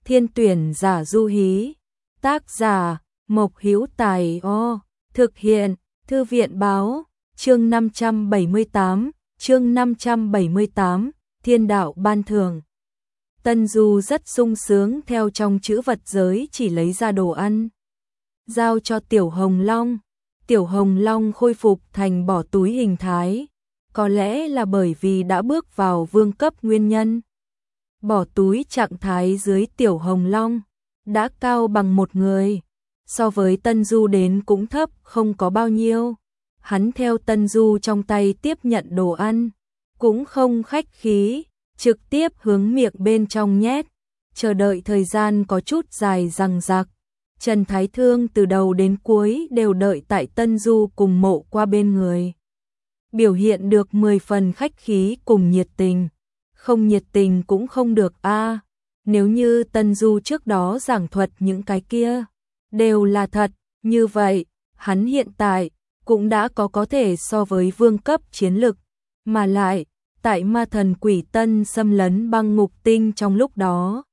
Thiên tuyển giả Du Hí. Tác giả Mộc Hữu Tài. Thực hiện Thư viện báo. Chương 578, Thiên đạo ban thưởng. Tân Du rất sung sướng theo trong chữ vật giới chỉ lấy ra đồ ăn, giao cho Tiểu Hồng Long. Tiểu Hồng Long khôi phục thành bỏ túi hình thái, có lẽ là bởi vì đã bước vào vương cấp nguyên nhân. Bỏ túi trạng thái dưới Tiểu Hồng Long đã cao bằng một người, so với Tân Du đến cũng thấp không có bao nhiêu. Hắn theo Tân Du trong tay tiếp nhận đồ ăn, cũng không khách khí, trực tiếp hướng miệng bên trong nhét, chờ đợi thời gian có chút dài dằng dặc. Trần Thái Thương từ đầu đến cuối đều đợi tại Tân Du cùng Mộ Qua bên người, biểu hiện được 10 phần khách khí cùng nhiệt tình. Không nhiệt tình cũng không được a. Nếu như Tân Du trước đó giảng thuật những cái kia đều là thật, như vậy hắn hiện tại cũng đã có thể so với vương cấp chiến lực, mà lại tại Ma Thần Quỷ Tân xâm lấn băng ngục tinh trong lúc đó,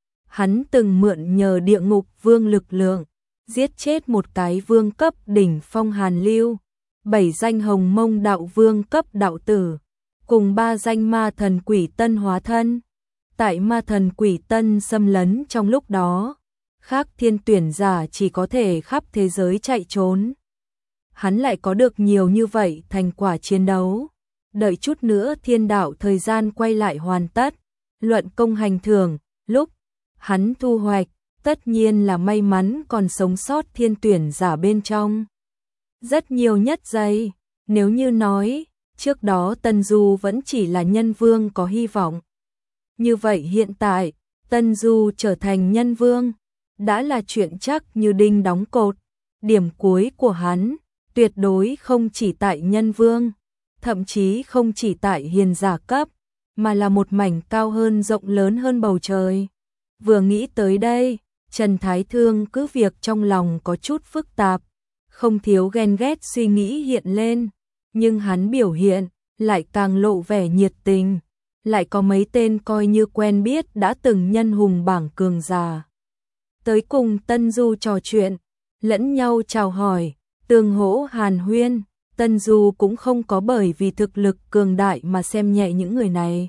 hắn từng mượn nhờ địa ngục vương lực lượng, giết chết một cái vương cấp đỉnh phong Hàn Lưu, 7 danh Hồng Mông đạo vương cấp đạo tử, cùng 3 danh Ma Thần Quỷ Tân hóa thân. Tại Ma Thần Quỷ Tân xâm lấn trong lúc đó, khác thiên tuyển giả chỉ có thể khắp thế giới chạy trốn. Hắn lại có được nhiều như vậy thành quả chiến đấu. Đợi chút nữa thiên đạo thời gian quay lại hoàn tất, luận công hành thưởng, lúc hắn thu hoạch, tất nhiên là may mắn còn sống sót thiên tuyển giả bên trong. Rất nhiều nhất giây, nếu như nói, trước đó Tân Du vẫn chỉ là nhân vương có hy vọng. Như vậy hiện tại, Tân Du trở thành nhân vương, đã là chuyện chắc như đinh đóng cột. Điểm cuối của hắn, tuyệt đối không chỉ tại nhân vương, thậm chí không chỉ tại hiền giả cấp, mà là một mảnh cao hơn rộng lớn hơn bầu trời. Vừa nghĩ tới đây, Trần Thái Thương cứ việc trong lòng có chút phức tạp, không thiếu ghen ghét suy nghĩ hiện lên, nhưng hắn biểu hiện lại càng lộ vẻ nhiệt tình, lại có mấy tên coi như quen biết đã từng nhân hùng bảng cường giả tới cùng Tân Du trò chuyện, lẫn nhau chào hỏi, tương hỗ hàn huyên. Tân Du cũng không có bởi vì thực lực cường đại mà xem nhẹ những người này,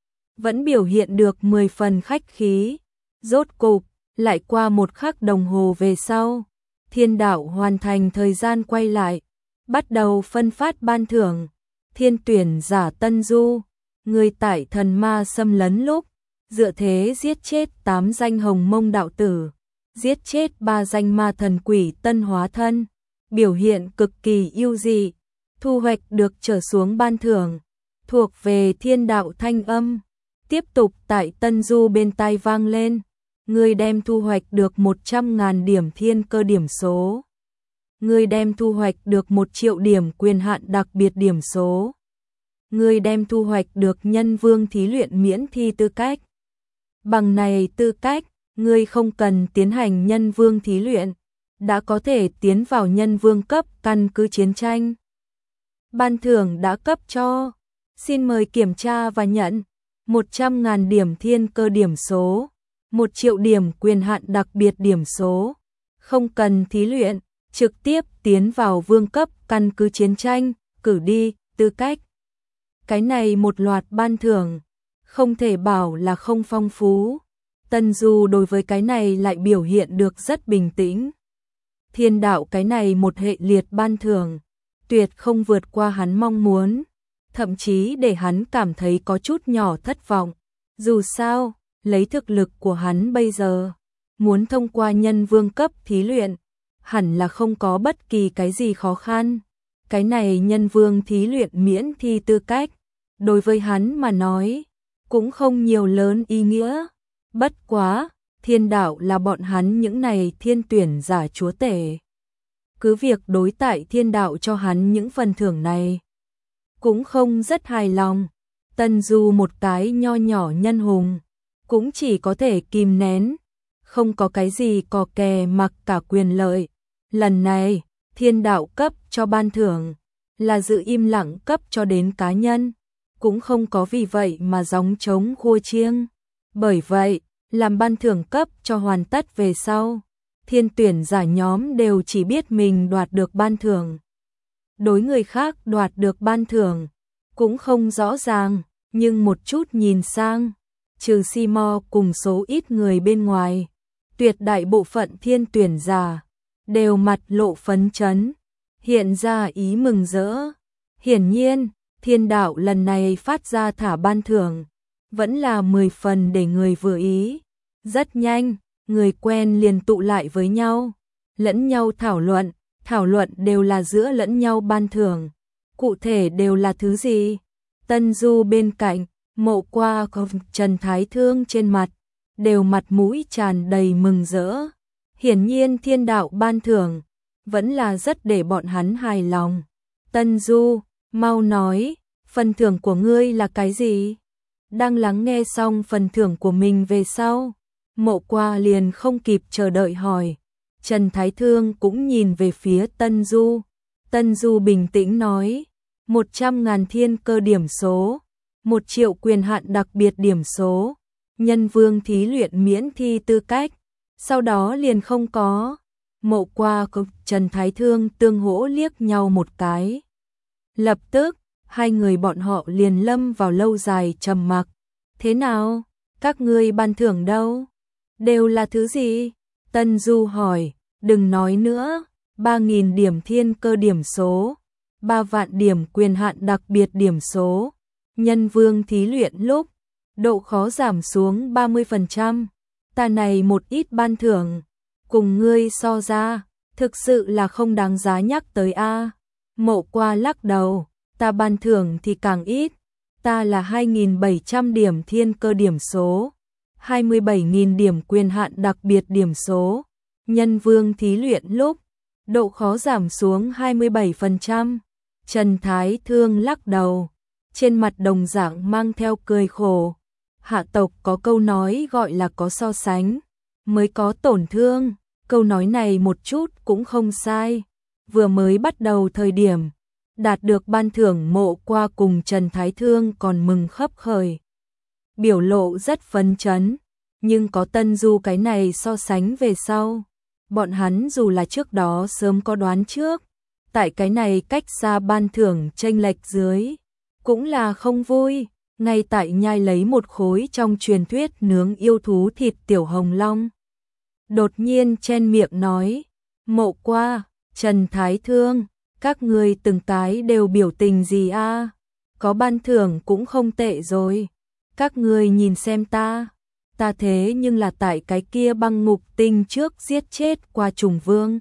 vẫn biểu hiện được 10 phần khách khí. Rốt cục, lại qua một khắc đồng hồ về sau, thiên đạo hoàn thành thời gian quay lại, bắt đầu phân phát ban thưởng. Thiên tuyển giả Tân Du, người tại thần ma xâm lấn lúc, dựa thế giết chết 8 danh Hồng Mông đạo tử, giết chết 3 danh Ma Thần Quỷ Tân hóa thân, biểu hiện cực kỳ ưu dị, thu hoạch được trở xuống ban thưởng, thuộc về thiên đạo thanh âm. Tiếp tục tại Tân Du bên tai vang lên, người đem thu hoạch được 100.000 điểm thiên cơ điểm số. Người đem thu hoạch được 1 triệu điểm quyền hạn đặc biệt điểm số. Người đem thu hoạch được nhân vương thí luyện miễn thi tư cách. Bằng này tư cách, người không cần tiến hành nhân vương thí luyện, đã có thể tiến vào nhân vương cấp căn cứ chiến tranh. Ban thưởng đã cấp cho, xin mời kiểm tra và nhận. 100.000 điểm thiên cơ điểm số, 1 triệu điểm quyền hạn đặc biệt điểm số, không cần thí luyện, trực tiếp tiến vào vương cấp căn cứ chiến tranh, cử đi, tư cách. Cái này một loạt ban thưởng, không thể bảo là không phong phú. Tân Du đối với cái này lại biểu hiện được rất bình tĩnh. Thiên đạo cái này một hệ liệt ban thưởng, tuyệt không vượt qua hắn mong muốn, thậm chí để hắn cảm thấy có chút nhỏ thất vọng. Dù sao, lấy thực lực của hắn bây giờ, muốn thông qua nhân vương cấp thí luyện, hẳn là không có bất kỳ cái gì khó khăn. Cái này nhân vương thí luyện miễn thi tư cách, đối với hắn mà nói, cũng không nhiều lớn ý nghĩa. Bất quá, thiên đạo là bọn hắn những này thiên tuyển giả chúa tể. Cứ việc đối tại thiên đạo cho hắn những phần thưởng này, cũng không rất hài lòng. Tân Du một cái nho nhỏ nhân hùng, cũng chỉ có thể kìm nén, không có cái gì cò kè mặc cả quyền lợi. Lần này, thiên đạo cấp cho ban thưởng, là giữ im lặng cấp cho đến cá nhân, cũng không có vì vậy mà gióng trống khua chiêng. Bởi vậy, làm ban thưởng cấp cho hoàn tất về sau. Thiên tuyển giả nhóm đều chỉ biết mình đoạt được ban thưởng. Đối người khác đoạt được ban thưởng cũng không rõ ràng, nhưng một chút nhìn sang, trừ Simo cùng số ít người bên ngoài, tuyệt đại bộ phận thiên tuyển giả đều mặt lộ phấn chấn, hiện ra ý mừng rỡ. Hiển nhiên, thiên đạo lần này phát ra thả ban thưởng, vẫn là 10 phần để người vừa ý. Rất nhanh, người quen liền tụ lại với nhau, lẫn nhau thảo luận đều là giữa lẫn nhau ban thưởng. Cụ thể đều là thứ gì? Tân Du bên cạnh, Mộ Qua cùng Trần Thái Thương trên mặt, đều mặt mũi tràn đầy mừng rỡ. Hiển nhiên thiên đạo ban thưởng, vẫn là rất để bọn hắn hài lòng. Tân Du, mau nói, phần thưởng của ngươi là cái gì? Đang lắng nghe xong phần thưởng của mình về sau, Mộ Qua liền không kịp chờ đợi hỏi. Trần Thái Thương cũng nhìn về phía Tân Du. Tân Du bình tĩnh nói, 100.000 thiên cơ điểm số, 1 triệu quyền hạn đặc biệt điểm số, nhân vương thí luyện miễn thi tư cách, sau đó liền không có. Mộ Qua cùng Trần Thái Thương tương hỗ liếc nhau một cái. Lập tức, hai người bọn họ liền lâm vào lâu dài trầm mặc. Thế nào? Các ngươi ban thưởng đâu? Đều là thứ gì? Tân Du hỏi, đừng nói nữa, 3.000 điểm thiên cơ điểm số, 3 vạn điểm quyền hạn đặc biệt điểm số, nhân vương thí luyện lúc, độ khó giảm xuống 30%, ta này một ít ban thưởng, cùng ngươi so ra, thực sự là không đáng giá nhắc tới a. Mộ Qua lắc đầu, ta ban thưởng thì càng ít, ta là 2.700 điểm thiên cơ điểm số, 27.000 điểm quyền hạn đặc biệt điểm số, nhân vương thí luyện lúc, độ khó giảm xuống 27%. Trần Thái Thương lắc đầu, trên mặt đồng dạng mang theo cười khổ. Hạ tộc có câu nói gọi là có so sánh, mới có tổn thương, câu nói này một chút cũng không sai. Vừa mới bắt đầu thời điểm, đạt được ban thưởng Mộ Qua cùng Trần Thái Thương còn mừng khấp khởi. Biểu lộ rất phấn chấn, nhưng có Tân Du cái này so sánh về sau. Bọn hắn dù là trước đó sớm có đoán trước, tại cái này cách xa ban thưởng chênh lệch dưới, cũng là không vui. Ngay tại nhai lấy một khối trong truyền thuyết nướng yêu thú thịt tiểu hồng long, đột nhiên chen miệng nói, Mộ Qua, Trần Thái Thương, các ngươi từng cái đều biểu tình gì a? Có ban thưởng cũng không tệ rồi. Các ngươi nhìn xem ta thế nhưng là tại cái kia băng ngục tinh trước giết chết qua trùng vương.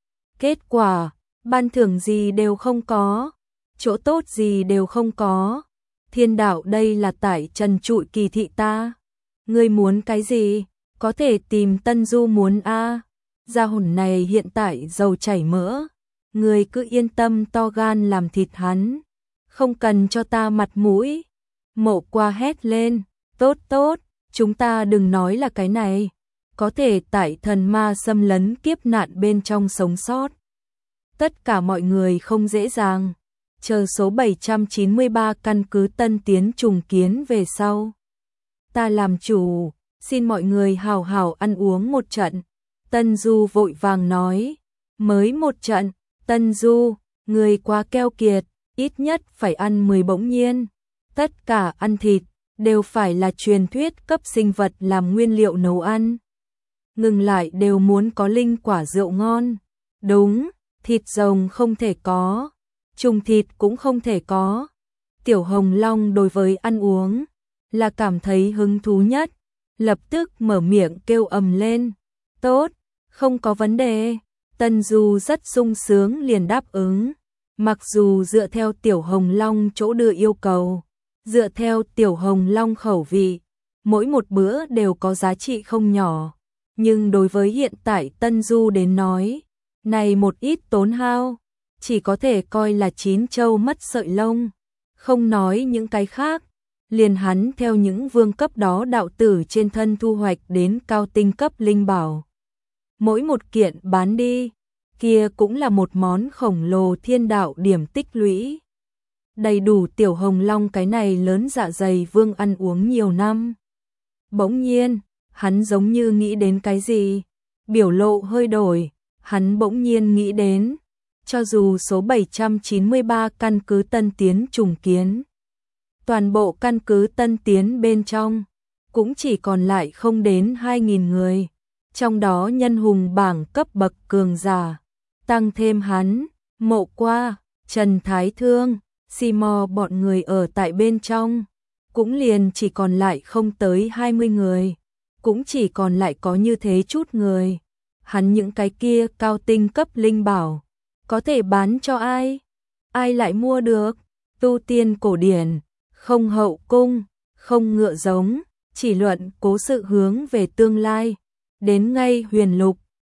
Kết quả, ban thưởng gì đều không có, chỗ tốt gì đều không có. Thiên đạo đây là tại trần trụi kỳ thị ta. Ngươi muốn cái gì? Có thể tìm Tân Du muốn a. Gia hồn này hiện tại dầu chảy mỡ. Ngươi cứ yên tâm to gan làm thịt hắn. Không cần cho ta mặt mũi. Mộ Qua hét lên. Tốt tốt, chúng ta đừng nói là cái này. Có thể tại thần ma xâm lấn kiếp nạn bên trong sống sót. Tất cả mọi người không dễ dàng. Chờ số 793 căn cứ Tân Tiến trùng kiến về sau. Ta làm chủ, xin mọi người hào hào ăn uống một trận. Tân Du vội vàng nói, mới một trận, Tân Du, người quá keo kiệt, ít nhất phải ăn 10 bỗng nhiên. Tất cả ăn thịt, đều phải là truyền thuyết cấp sinh vật làm nguyên liệu nấu ăn. Ngừng lại đều muốn có linh quả rượu ngon. Đúng, thịt rồng không thể có. Trùng thịt cũng không thể có. Tiểu Hồng Long đối với ăn uống là cảm thấy hứng thú nhất, lập tức mở miệng kêu ầm lên. Tốt, không có vấn đề. Tân Du rất sung sướng liền đáp ứng. Mặc dù dựa theo Tiểu Hồng Long chỗ đưa yêu cầu, dựa theo Tiểu Hồng Long khẩu vị, mỗi một bữa đều có giá trị không nhỏ, nhưng đối với hiện tại Tân Du đến nói, này một ít tốn hao, chỉ có thể coi là chín châu mất sợi lông. Không nói những cái khác, liền hắn theo những vương cấp đó đạo tử trên thân thu hoạch đến cao tinh cấp linh bảo. Mỗi một kiện bán đi, kia cũng là một món khổng lồ thiên đạo điểm tích lũy. Đầy đủ Tiểu Hồng Long cái này lớn dạ dày vương ăn uống nhiều năm. Bỗng nhiên, hắn giống như nghĩ đến cái gì, biểu lộ hơi đổi, hắn bỗng nhiên nghĩ đến, cho dù số 793 căn cứ Tân Tiến trùng kiến, toàn bộ căn cứ Tân Tiến bên trong cũng chỉ còn lại không đến 2.000 người, trong đó nhân hùng bảng cấp bậc cường giả, tăng thêm hắn, Mộ Qua, Trần Thái Thương, Simo bọn người ở tại bên trong, cũng liền chỉ còn lại không tới 20 người, cũng chỉ còn lại có như thế chút người. Hắn những cái kia cao tinh cấp linh bảo, có thể bán cho ai? Ai lại mua được? Tu tiên cổ điển, không hậu cung, không ngựa giống, chỉ luận cố sự hướng về tương lai. Đến ngay huyền lục,